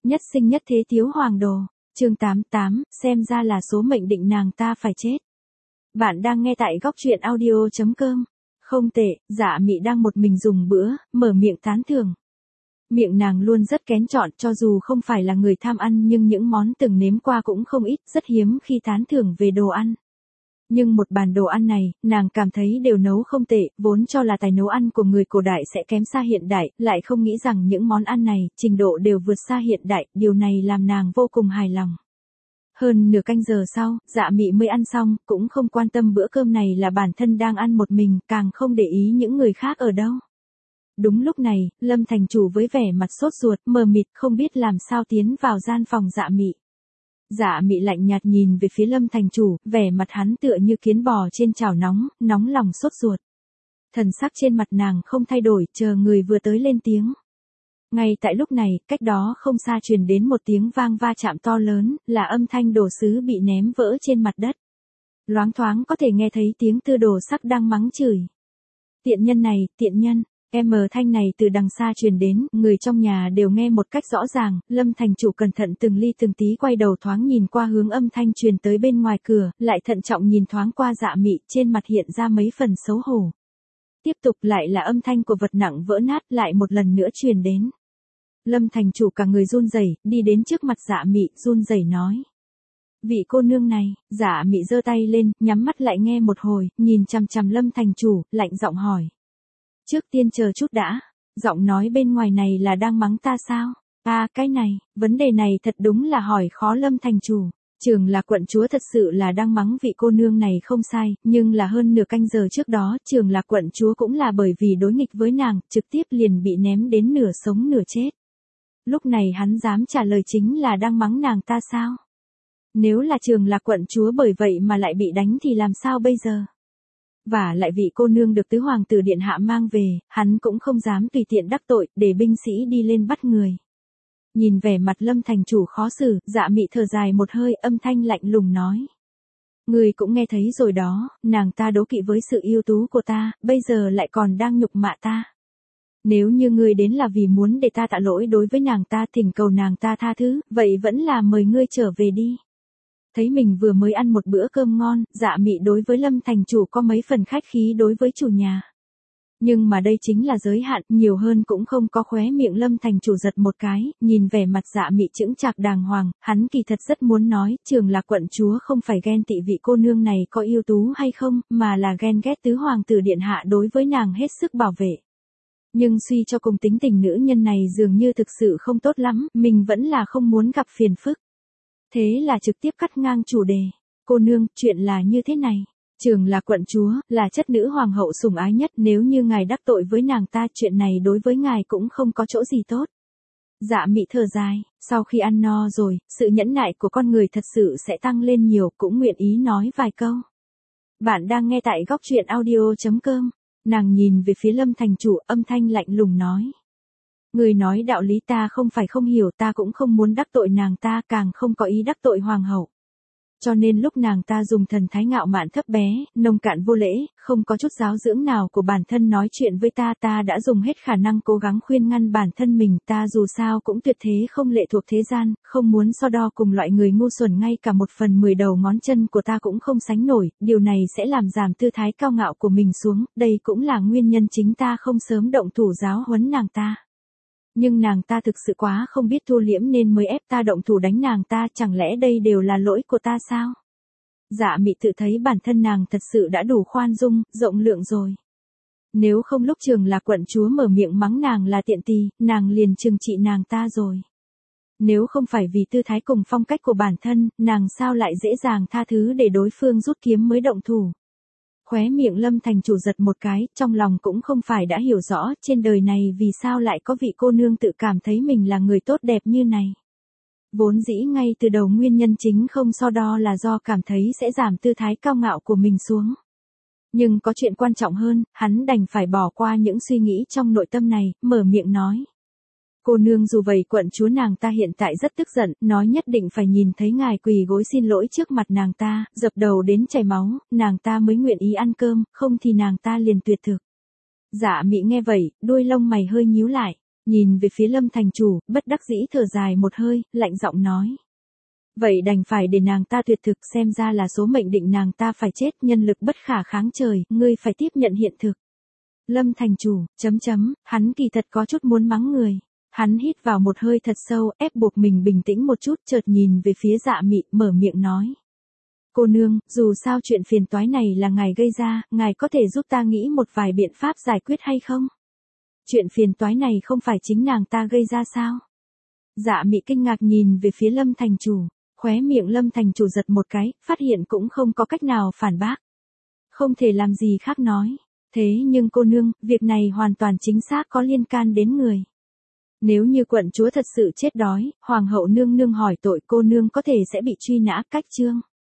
Nhất sinh nhất thế thiếu hoàng đồ. Chương 88, xem ra là số mệnh định nàng ta phải chết. Bạn đang nghe tại góc truyện audio.com. Không tệ, Dạ Mị đang một mình dùng bữa, mở miệng tán thưởng. Miệng nàng luôn rất kén chọn, cho dù không phải là người tham ăn nhưng những món từng nếm qua cũng không ít, rất hiếm khi tán thưởng về đồ ăn. Nhưng một bàn đồ ăn này, nàng cảm thấy đều nấu không tệ, vốn cho là tài nấu ăn của người cổ đại sẽ kém xa hiện đại, lại không nghĩ rằng những món ăn này, trình độ đều vượt xa hiện đại, điều này làm nàng vô cùng hài lòng. Hơn nửa canh giờ sau, Dạ Mị mới ăn xong, cũng không quan tâm bữa cơm này là bản thân đang ăn một mình, càng không để ý những người khác ở đâu. Đúng lúc này, Lâm thành chủ với vẻ mặt sốt ruột, mờ mịt, không biết làm sao tiến vào gian phòng Dạ Mị. Dạ Mị lạnh nhạt nhìn về phía Lâm thành chủ, vẻ mặt hắn tựa như kiến bò trên chảo nóng, nóng lòng sốt ruột. Thần sắc trên mặt nàng không thay đổi, chờ người vừa tới lên tiếng. Ngay tại lúc này, cách đó không xa truyền đến một tiếng vang va chạm to lớn, là âm thanh đồ sứ bị ném vỡ trên mặt đất. Loáng thoáng có thể nghe thấy tiếng Tư Đồ Sắc đang mắng chửi. Tiện nhân này, tiện nhân. Thanh này từ đằng xa truyền đến, người trong nhà đều nghe một cách rõ ràng, Lâm thành chủ cẩn thận từng ly từng tí quay đầu thoáng nhìn qua hướng âm thanh truyền tới bên ngoài cửa, lại thận trọng nhìn thoáng qua Dạ Mị, trên mặt hiện ra mấy phần xấu hổ. Tiếp tục lại là âm thanh của vật nặng vỡ nát lại một lần nữa truyền đến. Lâm thành chủ cả người run rẩy, đi đến trước mặt Dạ Mị, run rẩy nói. Vị cô nương này, Dạ Mị giơ tay lên, nhắm mắt lại nghe một hồi, nhìn chằm chằm Lâm thành chủ, lạnh giọng hỏi. Trước tiên chờ chút đã, giọng nói bên ngoài này là đang mắng ta sao? Cái này, vấn đề này thật đúng là hỏi khó Lâm thành chủ. Trường là quận chúa thật sự là đang mắng vị cô nương này không sai, nhưng là hơn nửa canh giờ trước đó, Trường là quận chúa cũng là bởi vì đối nghịch với nàng, trực tiếp liền bị ném đến nửa sống nửa chết. Lúc này hắn dám trả lời chính là đang mắng nàng ta sao? Nếu là Trường là quận chúa bởi vậy mà lại bị đánh thì làm sao bây giờ? Và lại vị cô nương được tứ hoàng tử điện hạ mang về, hắn cũng không dám tùy tiện đắc tội, để binh sĩ đi lên bắt người. Nhìn vẻ mặt Lâm thành chủ khó xử, Dạ Mị thở dài một hơi, âm thanh lạnh lùng nói. Người cũng nghe thấy rồi đó, nàng ta đố kỵ với sự ưu tú của ta, bây giờ lại còn đang nhục mạ ta. Nếu như ngươi đến là vì muốn để ta tạ lỗi đối với nàng ta, thỉnh cầu nàng ta tha thứ, vậy vẫn là mời ngươi trở về đi. Thấy mình vừa mới ăn một bữa cơm ngon, Dạ Mị đối với Lâm thành chủ có mấy phần khách khí đối với chủ nhà. Nhưng mà đây chính là giới hạn, nhiều hơn cũng không có, khóe miệng Lâm thành chủ giật một cái, nhìn vẻ mặt Dạ Mị chững chạc đàng hoàng, hắn kỳ thật rất muốn nói, Trường là quận chúa không phải ghen tị vị cô nương này có ưu tú hay không, mà là ghen ghét tứ hoàng tử điện hạ đối với nàng hết sức bảo vệ. Nhưng suy cho cùng tính tình nữ nhân này dường như thực sự không tốt lắm, mình vẫn là không muốn gặp phiền phức. Thế là trực tiếp cắt ngang chủ đề. Cô nương, chuyện là như thế này. Trường là quận chúa, là chất nữ hoàng hậu sủng ái nhất, nếu như ngài đắc tội với nàng ta, chuyện này đối với ngài cũng không có chỗ gì tốt. Dạ Mị thở dài, sau khi ăn no rồi, sự nhẫn nại của con người thật sự sẽ tăng lên nhiều, cũng nguyện ý nói vài câu. Bạn đang nghe tại góc truyện audio.com. Nàng nhìn về phía Lâm thành chủ, âm thanh lạnh lùng nói. Người nói đạo lý ta không phải không hiểu, ta cũng không muốn đắc tội nàng ta, càng không có ý đắc tội hoàng hậu. Cho nên lúc nàng ta dùng thần thái ngạo mạn thấp bé, nông cạn vô lễ, không có chút giáo dưỡng nào của bản thân nói chuyện với ta, ta đã dùng hết khả năng cố gắng khuyên ngăn bản thân mình, ta dù sao cũng tuyệt thế không lệ thuộc thế gian, không muốn so đo cùng loại người ngu xuẩn, ngay cả 1/10 đầu ngón chân của ta cũng không sánh nổi, điều này sẽ làm giảm tư thái cao ngạo của mình xuống, đây cũng là nguyên nhân chính ta không sớm động thủ giáo huấn nàng ta. Nhưng nàng ta thực sự quá không biết thu liễm nên mới ép ta động thủ đánh nàng ta, chẳng lẽ đây đều là lỗi của ta sao? Dạ Mị tự thấy bản thân nàng thật sự đã đủ khoan dung, rộng lượng rồi. Nếu không lúc Trường là quận chúa mở miệng mắng nàng là tiện tì, nàng liền trừng trị nàng ta rồi. Nếu không phải vì tư thái cùng phong cách của bản thân, nàng sao lại dễ dàng tha thứ để đối phương rút kiếm mới động thủ. Khóe miệng Lâm thành chủ giật một cái, trong lòng cũng không phải đã hiểu rõ, trên đời này vì sao lại có vị cô nương tự cảm thấy mình là người tốt đẹp như này. Vốn dĩ ngay từ đầu nguyên nhân chính không so đo là do cảm thấy sẽ giảm tư thái cao ngạo của mình xuống. Nhưng có chuyện quan trọng hơn, hắn đành phải bỏ qua những suy nghĩ trong nội tâm này, mở miệng nói. Cô nương dù vậy quận chúa nàng ta hiện tại rất tức giận, nói nhất định phải nhìn thấy ngài quỳ gối xin lỗi trước mặt nàng ta, dập đầu đến chảy máu, nàng ta mới nguyện ý ăn cơm, không thì nàng ta liền tuyệt thực. Dạ Mị nghe vậy, đuôi lông mày hơi nhíu lại. Nhìn về phía Lâm thành chủ, bất đắc dĩ thở dài một hơi, lạnh giọng nói. Vậy đành phải để nàng ta tuyệt thực, xem ra là số mệnh định nàng ta phải chết, nhân lực bất khả kháng trời, ngươi phải tiếp nhận hiện thực. Lâm thành chủ, hắn kỳ thật có chút muốn mắng người. Hắn hít vào một hơi thật sâu, ép buộc mình bình tĩnh một chút, chợt nhìn về phía Dạ Mị, mở miệng nói. Cô nương, dù sao chuyện phiền toái này là ngài gây ra, ngài có thể giúp ta nghĩ một vài biện pháp giải quyết hay không? Chuyện phiền toái này không phải chính nàng ta gây ra sao? Dạ Mị kinh ngạc nhìn về phía Lâm thành chủ, khóe miệng Lâm thành chủ giật một cái, phát hiện cũng không có cách nào phản bác. Không thể làm gì khác nói. Thế nhưng cô nương, việc này hoàn toàn chính xác có liên can đến người. Nếu như quận chúa thật sự chết đói, hoàng hậu nương nương hỏi tội, cô nương có thể sẽ bị truy nã, cách chương.